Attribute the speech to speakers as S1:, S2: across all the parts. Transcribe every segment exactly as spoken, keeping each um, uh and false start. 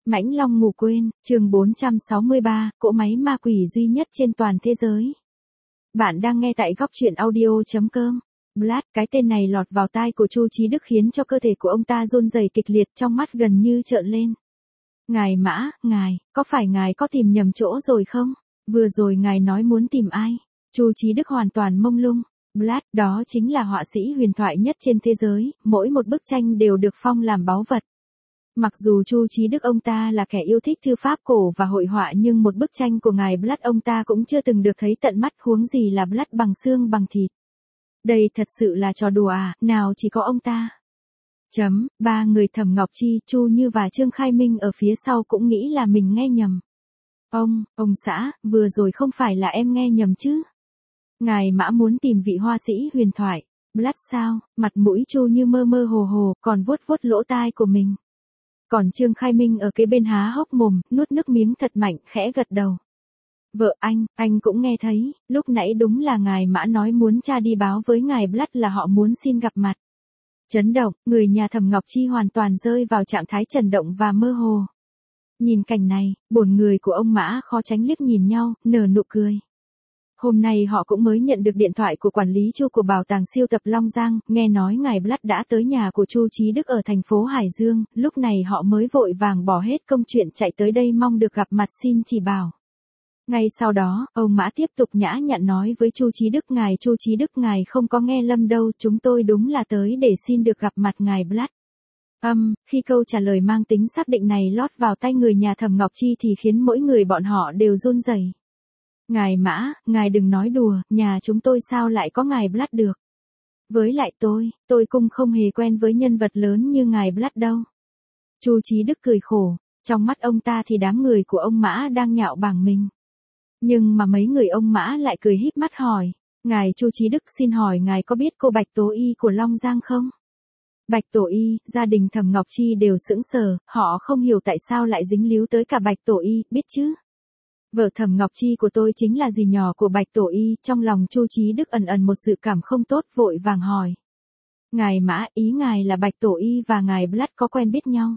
S1: Mãnh Long ngủ quên, chương bốn trăm sáu mươi ba, cỗ máy ma quỷ duy nhất trên toàn thế giới. Bạn đang nghe tại góc truyện audio chấm com. Blood, cái tên này lọt vào tai của Chu Chí Đức khiến cho cơ thể của ông ta run rẩy kịch liệt, trong mắt gần như trợn lên. Ngài Mã, ngài, có phải ngài có tìm nhầm chỗ rồi không? Vừa rồi ngài nói muốn tìm ai? Chu Chí Đức hoàn toàn mông lung. Blood, đó chính là họa sĩ huyền thoại nhất trên thế giới, mỗi một bức tranh đều được phong làm báu vật. Mặc dù Chu Chí Đức ông ta là kẻ yêu thích thư pháp cổ và hội họa, nhưng một bức tranh của ngài Blood ông ta cũng chưa từng được thấy tận mắt, huống gì là Blood bằng xương bằng thịt. Đây thật sự là trò đùa à, nào chỉ có ông ta. Chấm, ba người Thẩm Ngọc Chi, Chu Như và Trương Khai Minh ở phía sau cũng nghĩ là mình nghe nhầm. Ông, ông xã, vừa rồi không phải là em nghe nhầm chứ? Ngài Mã muốn tìm vị họa sĩ huyền thoại. Blood sao? Mặt mũi Chu Như mơ mơ hồ hồ, còn vuốt vuốt lỗ tai của mình. Còn Trương Khai Minh ở kế bên há hốc mồm, nuốt nước miếng thật mạnh, khẽ gật đầu. Vợ anh, anh cũng nghe thấy, lúc nãy đúng là ngài Mã nói muốn cha đi báo với ngài Blood là họ muốn xin gặp mặt. Chấn động, người nhà Thẩm Ngọc Chi hoàn toàn rơi vào trạng thái chấn động và mơ hồ. Nhìn cảnh này, bổn người của ông Mã khó tránh liếc nhìn nhau, nở nụ cười. Hôm nay họ cũng mới nhận được điện thoại của quản lý Chu của bảo tàng siêu tập Long Giang, nghe nói ngài Blood đã tới nhà của Chu Chí Đức ở thành phố Hải Dương, lúc này họ mới vội vàng bỏ hết công chuyện chạy tới đây mong được gặp mặt xin chỉ bảo. Ngay sau đó, ông Mã tiếp tục nhã nhặn nói với Chu Chí Đức, ngài Chu Chí Đức ngài không có nghe lầm đâu, chúng tôi đúng là tới để xin được gặp mặt ngài Blood. Âm, um, khi câu trả lời mang tính xác định này lót vào tay người nhà Thẩm Ngọc Chi thì khiến mỗi người bọn họ đều run rẩy. Ngài Mã, ngài đừng nói đùa, nhà chúng tôi sao lại có ngài Blood được. Với lại tôi, tôi cũng không hề quen với nhân vật lớn như ngài Blood đâu. Chu Chí Đức cười khổ, trong mắt ông ta thì đám người của ông Mã đang nhạo báng mình. Nhưng mà mấy người ông Mã lại cười híp mắt hỏi, ngài Chu Chí Đức xin hỏi ngài có biết cô Bạch Tố Y của Long Giang không? Bạch Tổ Y, gia đình Thẩm Ngọc Chi đều sững sờ, họ không hiểu tại sao lại dính líu tới cả Bạch Tổ Y, biết chứ? Vợ Thẩm Ngọc Chi của tôi chính là dì nhỏ của Bạch Tổ Y, trong lòng Chu Chí Đức ẩn ẩn một dự cảm không tốt, vội vàng hỏi. Ngài Mã, ý ngài là Bạch Tổ Y và ngài Blood có quen biết nhau?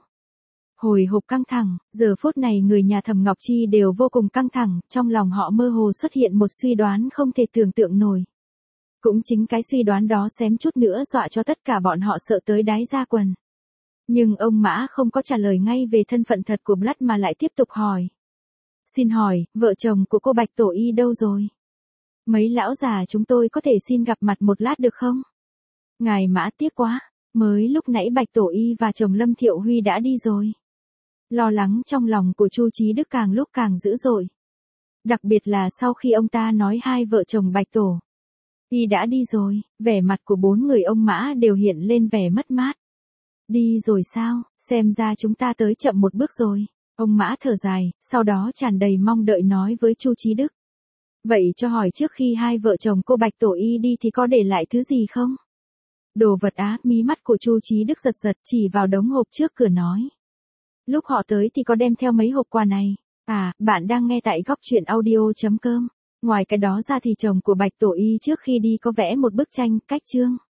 S1: Hồi hộp căng thẳng, giờ phút này người nhà Thẩm Ngọc Chi đều vô cùng căng thẳng, trong lòng họ mơ hồ xuất hiện một suy đoán không thể tưởng tượng nổi. Cũng chính cái suy đoán đó xém chút nữa dọa cho tất cả bọn họ sợ tới đáy da quần. Nhưng ông Mã không có trả lời ngay về thân phận thật của Blood mà lại tiếp tục hỏi. Xin hỏi, vợ chồng của cô Bạch Tổ Y đâu rồi? Mấy lão già chúng tôi có thể xin gặp mặt một lát được không? Ngài Mã tiếc quá, mới lúc nãy Bạch Tổ Y và chồng Lâm Thiệu Huy đã đi rồi. Lo lắng trong lòng của Chu Chí Đức càng lúc càng dữ dội. Đặc biệt là sau khi ông ta nói hai vợ chồng Bạch Tổ Y đã đi rồi, vẻ mặt của bốn người ông Mã đều hiện lên vẻ mất mát. Đi rồi sao, xem ra chúng ta tới chậm một bước rồi. Ông Mã thở dài, sau đó tràn đầy mong đợi nói với Chu Chí Đức. Vậy cho hỏi trước khi hai vợ chồng cô Bạch Tổ Y đi thì có để lại thứ gì không? Đồ vật á, mí mắt của Chu Chí Đức giật giật chỉ vào đống hộp trước cửa nói. Lúc họ tới thì có đem theo mấy hộp quà này. À, bạn đang nghe tại góc truyện audio chấm com. Ngoài cái đó ra thì chồng của Bạch Tổ Y trước khi đi có vẽ một bức tranh, cách chương.